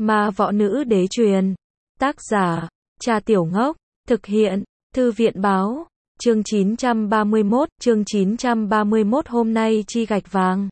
Ma võ nữ đế truyền. Tác giả, Cha Tiểu Ngốc. Thực hiện, Thư viện báo. Chương 931 hôm nay chi gạch vàng.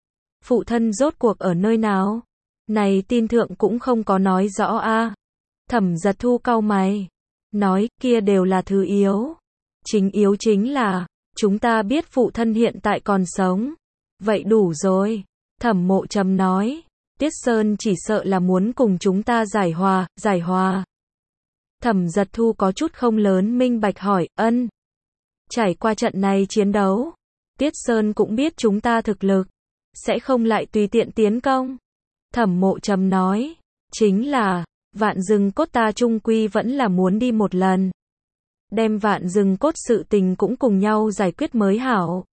Phụ thân rốt cuộc ở nơi nào? Này tin thượng cũng không có nói rõ a. Thẩm Giật Thu cau mày. Nói, kia đều là thứ yếu. Chính yếu chính là, chúng ta biết phụ thân hiện tại còn sống. Vậy đủ rồi. Thẩm Mộ Trầm nói. Tiết Sơn chỉ sợ là muốn cùng chúng ta giải hòa. Thẩm Giật Thu có chút không lớn minh bạch hỏi, ân. Trải qua trận này chiến đấu, Tiết Sơn cũng biết chúng ta thực lực, sẽ không lại tùy tiện tiến công. Thẩm Mộ Trầm nói, chính là, Vạn Rừng Cốt ta chung quy vẫn là muốn đi một lần. Đem Vạn Rừng Cốt sự tình cũng cùng nhau giải quyết mới hảo.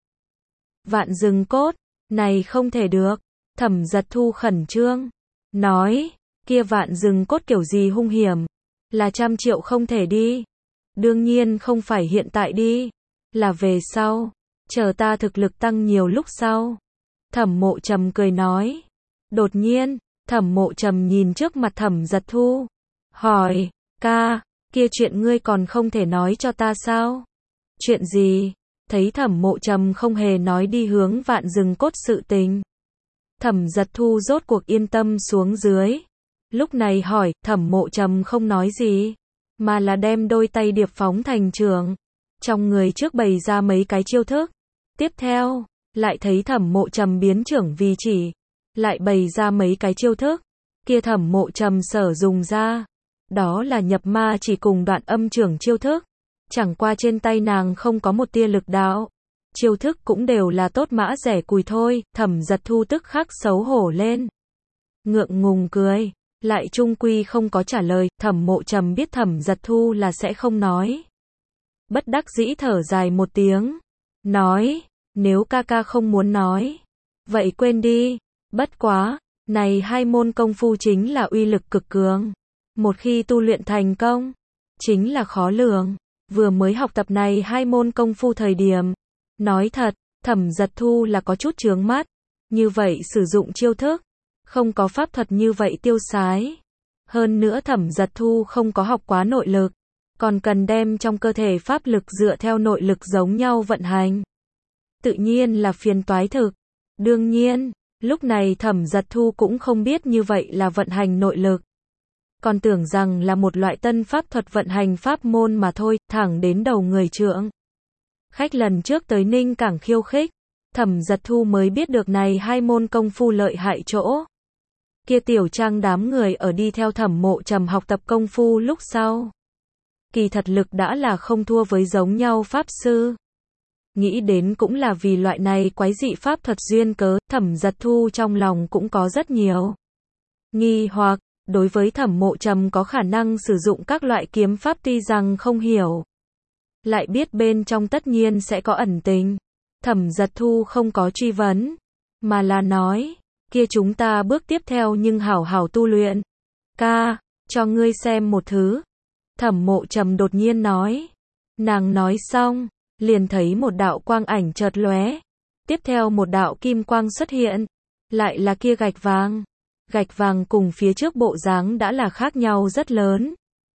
Vạn Rừng Cốt, này không thể được. Thẩm Giật Thu khẩn trương, nói, kia Vạn Rừng Cốt kiểu gì hung hiểm, là 100 triệu không thể đi. Đương nhiên không phải hiện tại đi, là về sau, chờ ta thực lực tăng nhiều lúc sau. Thẩm Mộ Trầm cười nói. Đột nhiên, Thẩm Mộ Trầm nhìn trước mặt Thẩm Giật Thu, hỏi, ca, kia chuyện ngươi còn không thể nói cho ta sao? Chuyện gì? Thấy Thẩm Mộ Trầm không hề nói đi hướng Vạn Rừng Cốt sự tình, Thẩm Giật Thu rốt cuộc yên tâm xuống dưới. Lúc này hỏi, Thẩm Mộ Trầm không nói gì, mà là đem đôi tay điệp phóng thành trường, trong người trước bày ra mấy cái chiêu thức. Tiếp theo, lại thấy Thẩm Mộ Trầm biến trưởng vì chỉ, lại bày ra mấy cái chiêu thức. Kia Thẩm Mộ Trầm sở dùng ra, đó là nhập ma chỉ cùng đoạn âm trưởng chiêu thức. Chẳng qua trên tay nàng không có một tia lực đạo. Chiêu thức cũng đều là tốt mã rẻ cùi thôi. Thẩm Giật Thu tức khắc xấu hổ lên, ngượng ngùng cười, lại chung quy không có trả lời. Thẩm Mộ Trầm biết Thẩm Giật Thu là sẽ không nói, bất đắc dĩ thở dài một tiếng, nói, nếu ca ca không muốn nói, vậy quên đi. Bất quá, này hai môn công phu chính là uy lực cực cường, một khi tu luyện thành công, chính là khó lường. Vừa mới học tập này hai môn công phu thời điểm, nói thật, Thẩm Giật Thu là có chút chướng mắt. Như vậy sử dụng chiêu thức, không có pháp thuật như vậy tiêu sái. Hơn nữa Thẩm Giật Thu không có học quá nội lực, còn cần đem trong cơ thể pháp lực dựa theo nội lực giống nhau vận hành. Tự nhiên là phiền toái thực. Đương nhiên, lúc này Thẩm Giật Thu cũng không biết như vậy là vận hành nội lực, còn tưởng rằng là một loại tân pháp thuật vận hành pháp môn mà thôi. Thẳng đến đầu người trượng khách lần trước tới Ninh Cảng khiêu khích, Thẩm Giật Thu mới biết được này hai môn công phu lợi hại chỗ. Kia tiểu trang đám người ở đi theo Thẩm Mộ Trầm học tập công phu lúc sau, kỳ thật lực đã là không thua với giống nhau pháp sư. Nghĩ đến cũng là vì loại này quái dị pháp thuật duyên cớ, Thẩm Giật Thu trong lòng cũng có rất nhiều nghi hoặc. Đối với Thẩm Mộ Trầm có khả năng sử dụng các loại kiếm pháp tuy rằng không hiểu, lại biết bên trong tất nhiên sẽ có ẩn tình. Thẩm Giật Thu không có truy vấn, mà là nói, kia chúng ta bước tiếp theo nhưng hảo hảo tu luyện. Ca, cho ngươi xem một thứ. Thẩm Mộ Trầm đột nhiên nói. Nàng nói xong, liền thấy một đạo quang ảnh chợt lóe. Tiếp theo một đạo kim quang xuất hiện, lại là kia gạch vàng. Gạch vàng cùng phía trước bộ dáng đã là khác nhau rất lớn.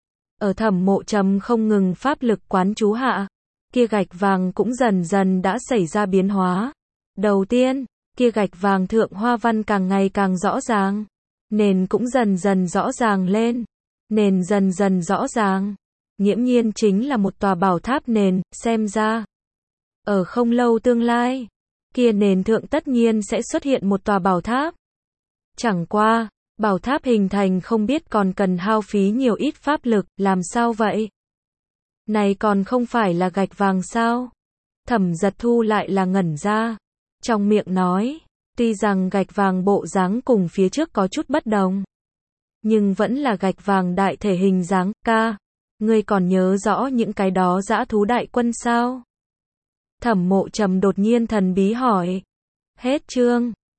Ở Thẩm Mộ Trầm không ngừng pháp lực quán chú hạ, kia gạch vàng cũng dần dần đã xảy ra biến hóa. Đầu tiên, kia gạch vàng thượng hoa văn càng ngày càng rõ ràng, nền cũng dần dần rõ ràng lên. Nền dần dần rõ ràng, nghiễm nhiên chính là một tòa bảo tháp nền. Xem ra, ở không lâu tương lai, kia nền thượng tất nhiên sẽ xuất hiện một tòa bảo tháp. Chẳng qua, bảo tháp hình thành không biết còn cần hao phí nhiều ít pháp lực. Làm sao vậy? Này còn không phải là gạch vàng sao? Thẩm Giật Thu lại là ngẩn ra, trong miệng nói, tuy rằng gạch vàng bộ dáng cùng phía trước có chút bất đồng, nhưng vẫn là gạch vàng đại thể hình dáng. Ca, ngươi còn nhớ rõ những cái đó dã thú đại quân sao? Thẩm Mộ Trầm đột nhiên thần bí hỏi. Hết chương.